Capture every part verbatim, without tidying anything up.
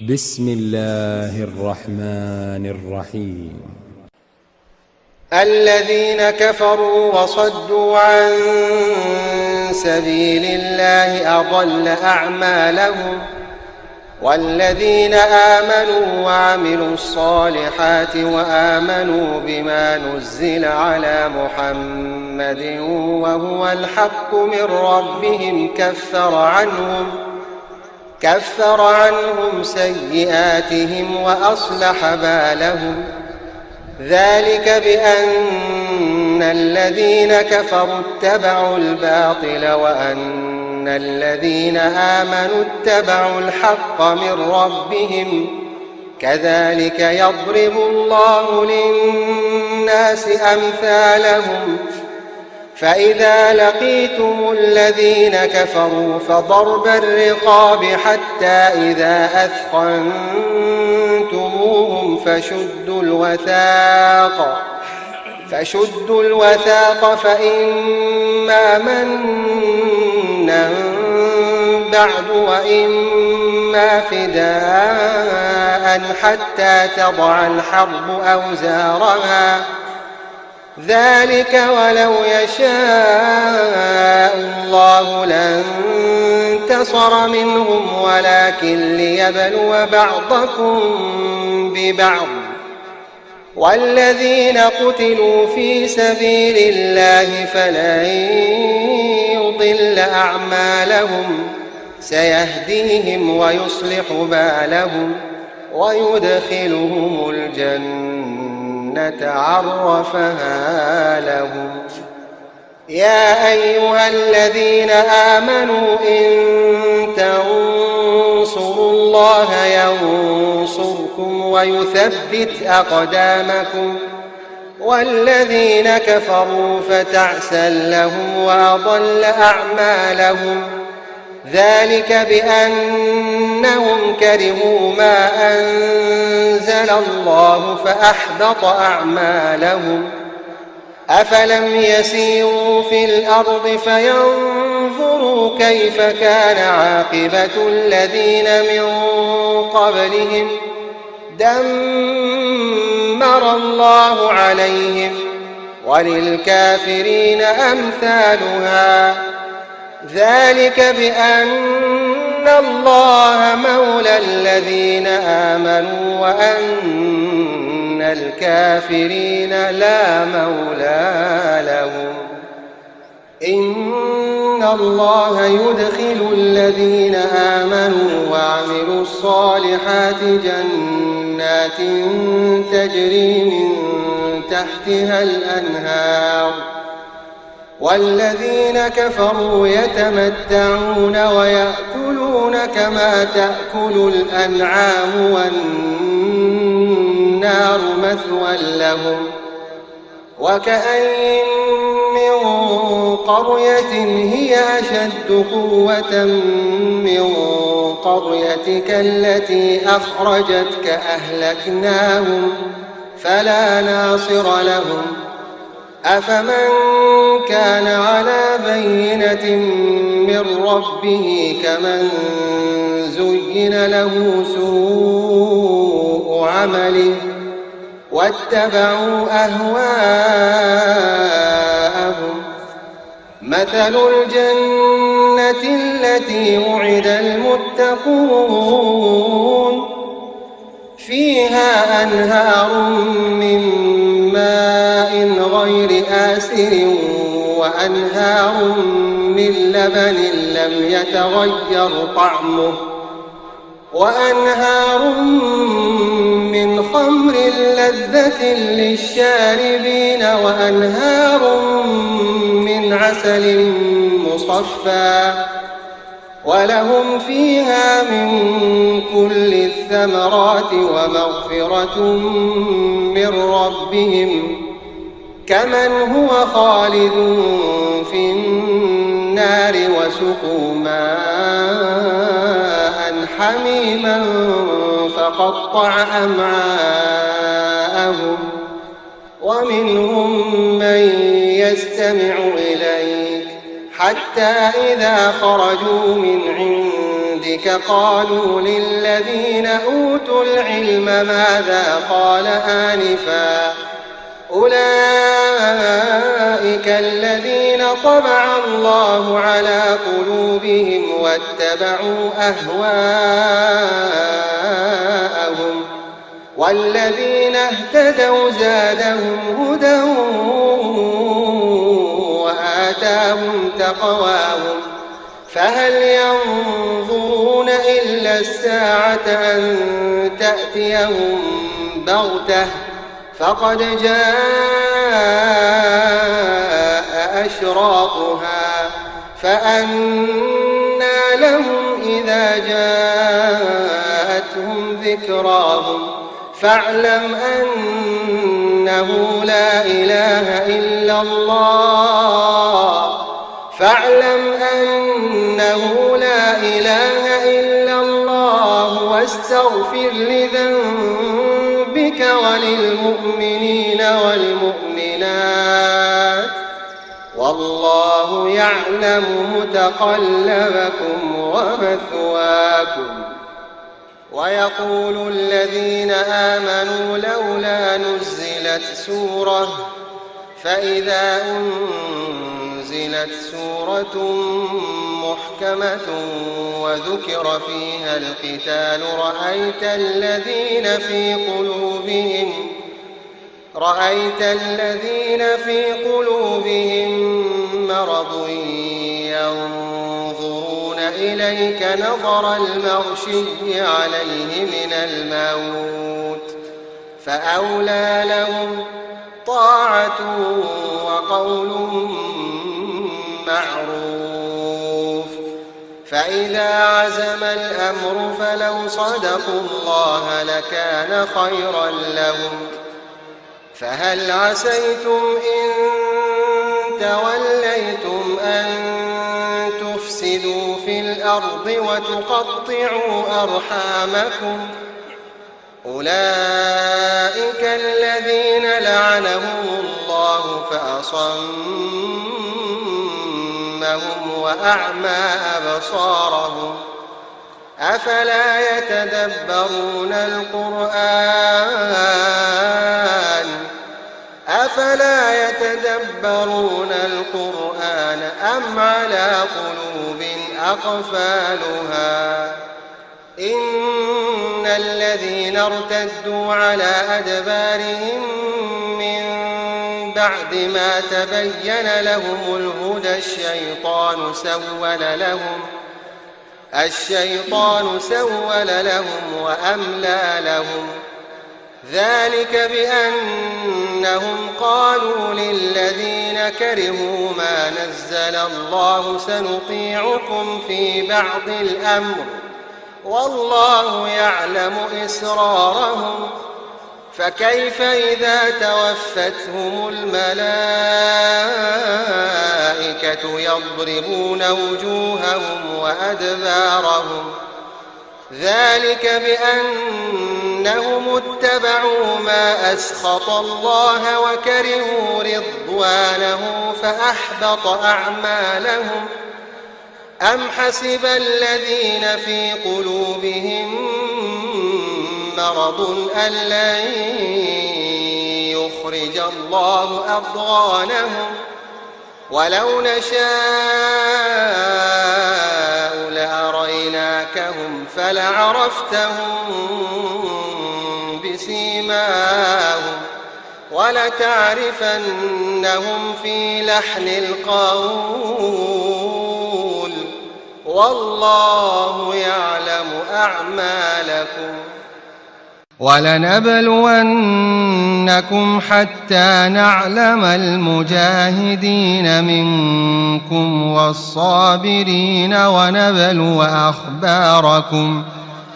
بسم الله الرحمن الرحيم. الذين كفروا وصدوا عن سبيل الله أضل أعمالهم، والذين آمنوا وعملوا الصالحات وآمنوا بما نزل على محمد وهو الحق من ربهم كفر عنهم كفر عنهم سيئاتهم وأصلح بالهم. ذلك بأن الذين كفروا اتبعوا الباطل وأن الذين آمنوا اتبعوا الحق من ربهم. كذلك يضرب الله للناس أمثالهم. فإذا لقيتم الذين كفروا فضرب الرقاب حتى إذا أثخنتموهم فشدوا الوثاق فشدوا الوثاق فإما منا بعد وإما فداء حتى تضع الحرب أوزارها. ذلك ولو يشاء الله لانتصر منهم ولكن ليبلو بعضكم ببعض. والذين قتلوا في سبيل الله فلن يضل أعمالهم سيهديهم ويصلح بالهم ويدخلهم الجنة عرفها لهم. يا أيها الذين آمنوا إن تنصروا الله ينصركم ويثبت أقدامكم. والذين كفروا فتعسا لهم وأضل أعمالهم. ذلك بأنهم كرهوا ما أنزل الله فأحبط أعمالهم. أفلم يسيروا في الأرض فينظروا كيف كان عاقبة الذين من قبلهم. دمر الله عليهم وللكافرين أمثالها. ذلك بأن الله مولى الذين آمنوا وأن الكافرين لا مولى لهم. إن الله يدخل الذين آمنوا وعملوا الصالحات جنات تجري من تحتها الأنهار. والذين كفروا يتمتعون ويأكلون كما تأكل الأنعام والنار مثوى لهم. وكأين من قرية هي أشد قوة من قريتك التي أخرجتك أهلكناهم فلا ناصر لهم. أفمن كان على بينة من ربه كمن زين له سوء عمله واتبعوا أهواءهم. مثل الجنة التي وعد المتقون فيها أنهار من ماء غير آسر وأنهار من لبن لم يتغير طعمه وأنهار من خمر لذة للشاربين وأنهار من عسل مصفى ولهم فيها من كل الثمرات ومغفرة من ربهم كمن هو خالد في النار وسقوا ماء حميما فقطع أمعاءهم. ومنهم من يستمع إليك حتى إذا خرجوا من عند عندك قالوا للذين أوتوا العلم ماذا قال آنفا أولئك الذين طبع الله على قلوبهم واتبعوا أهواءهم والذين اهتدوا زادهم هدى وآتاهم تقواهم فهل ينظرون إلا الساعة أن تأتيهم بغتة فقد جاء أشراطها فأنى لهم إذا جاءتهم ذكراهم فاعلم أنه لا إله إلا الله فاعلم أنه لا إله إلا الله واستغفر لذنبك وللمؤمنين والمؤمنات والله يعلم متقلبكم ومثواكم. ويقول الذين آمنوا لولا نزلت سورة فإذا أنزلت سورة محكمة وذكر فيها القتال رأيت الذين في قلوبهم رأيت الذين في قلوبهم مرض ينظرون إليك نظر المغشي عليه من الموت فأولى لهم طاعة وقول معروف فإذا عزم الأمر فلو صدقوا الله لكان خيرا لهم فهل عسيتم إن توليتم أن تفسدوا في الأرض وتقطعوا أرحامكم أولئك الذين لعنهم الله فأصمهم وأعمى أبصارهم أفلا يتدبرون القرآن أفلا يتدبرون القرآن أم على قلوب أقفالها إن الذين ارتدوا على أدبارهم من بعد ما تبين لهم الهدى الشيطان سول لهم الشيطان سول لهم وأملى لهم ذلك بأنهم قالوا للذين كرهوا ما نزل الله سنطيعكم في بعض الأمر والله يعلم إسرارهم فكيف إذا توفتهم الملائكة يضربون وجوههم وأدبارهم ذلك بأنهم اتبعوا ما أسخط الله وكرهوا رضوانه فأحبط أعمالهم أم حسب الذين في قلوبهم مرض أن لن يخرج الله أضغانهم ولو نشاء لأريناكهم فلعرفتهم بسيماهم ولتعرفنهم في لحن القول والله يعلم أعمالكم ولنبلونكم حتى نعلم المجاهدين منكم والصابرين ونبلو أخباركم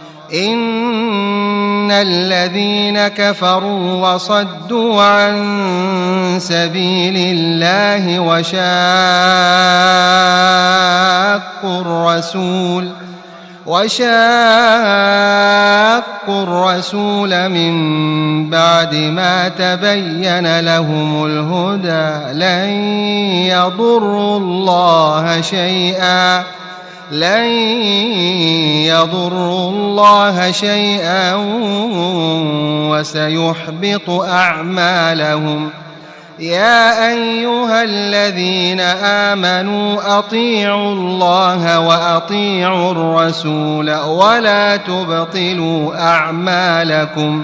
إن الذين كفروا وصدوا عن سبيل الله وشاقوا الرسول وشاقوا الرسول من بعد ما تبين لهم الهدى لن يضروا الله شيئا لن يضروا الله شيئا وسيحبط أعمالهم. يا أيها الذين آمنوا أطيعوا الله وأطيعوا الرسول ولا تبطلوا أعمالكم.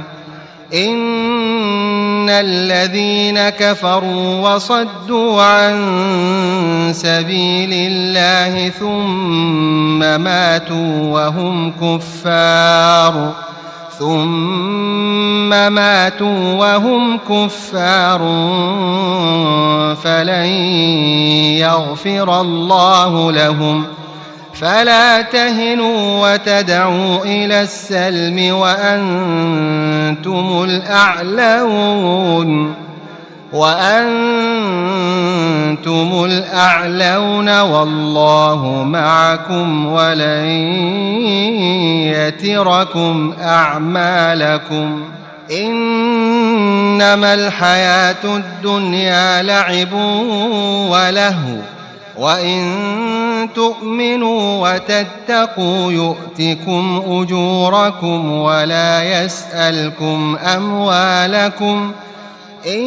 إن الذين كفروا وصدوا عن سبيل الله ثم ماتوا وهم كفار ثم ماتوا وهم كفار فلن يغفر الله لهم. فلا تهنوا وتدعوا إلى السلم وأنتم الأعلون وأنتم الأعلون والله معكم ولن يتركم أعمالكم. إنما الحياة الدنيا لعب ولهو وإن تؤمنوا وتتقوا يؤتكم أجوركم ولا يسألكم أموالكم. إن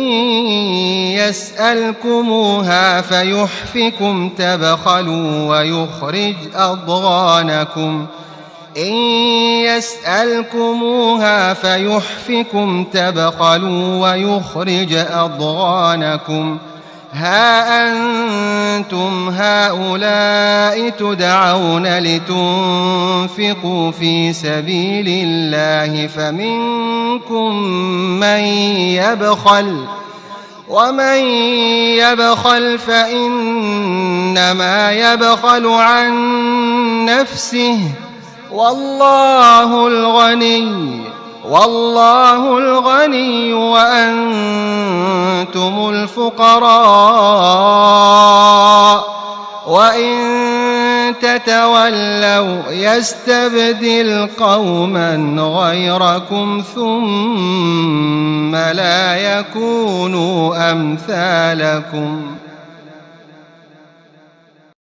يسألكموها فيحفكم تبخلوا ويخرج أضغانكم. إن يسألكموها فيحفكم تبخلوا ويخرج أضغانكم. ها أنتم هؤلاء تدعون لتنفقوا في سبيل الله فمنكم من يبخل ومن يبخل فإنما يبخل عن نفسه والله الغني والله الغني وأنتم الفقراء وإن تتولوا يستبدل قوما غيركم ثم لا يكونوا أمثالكم.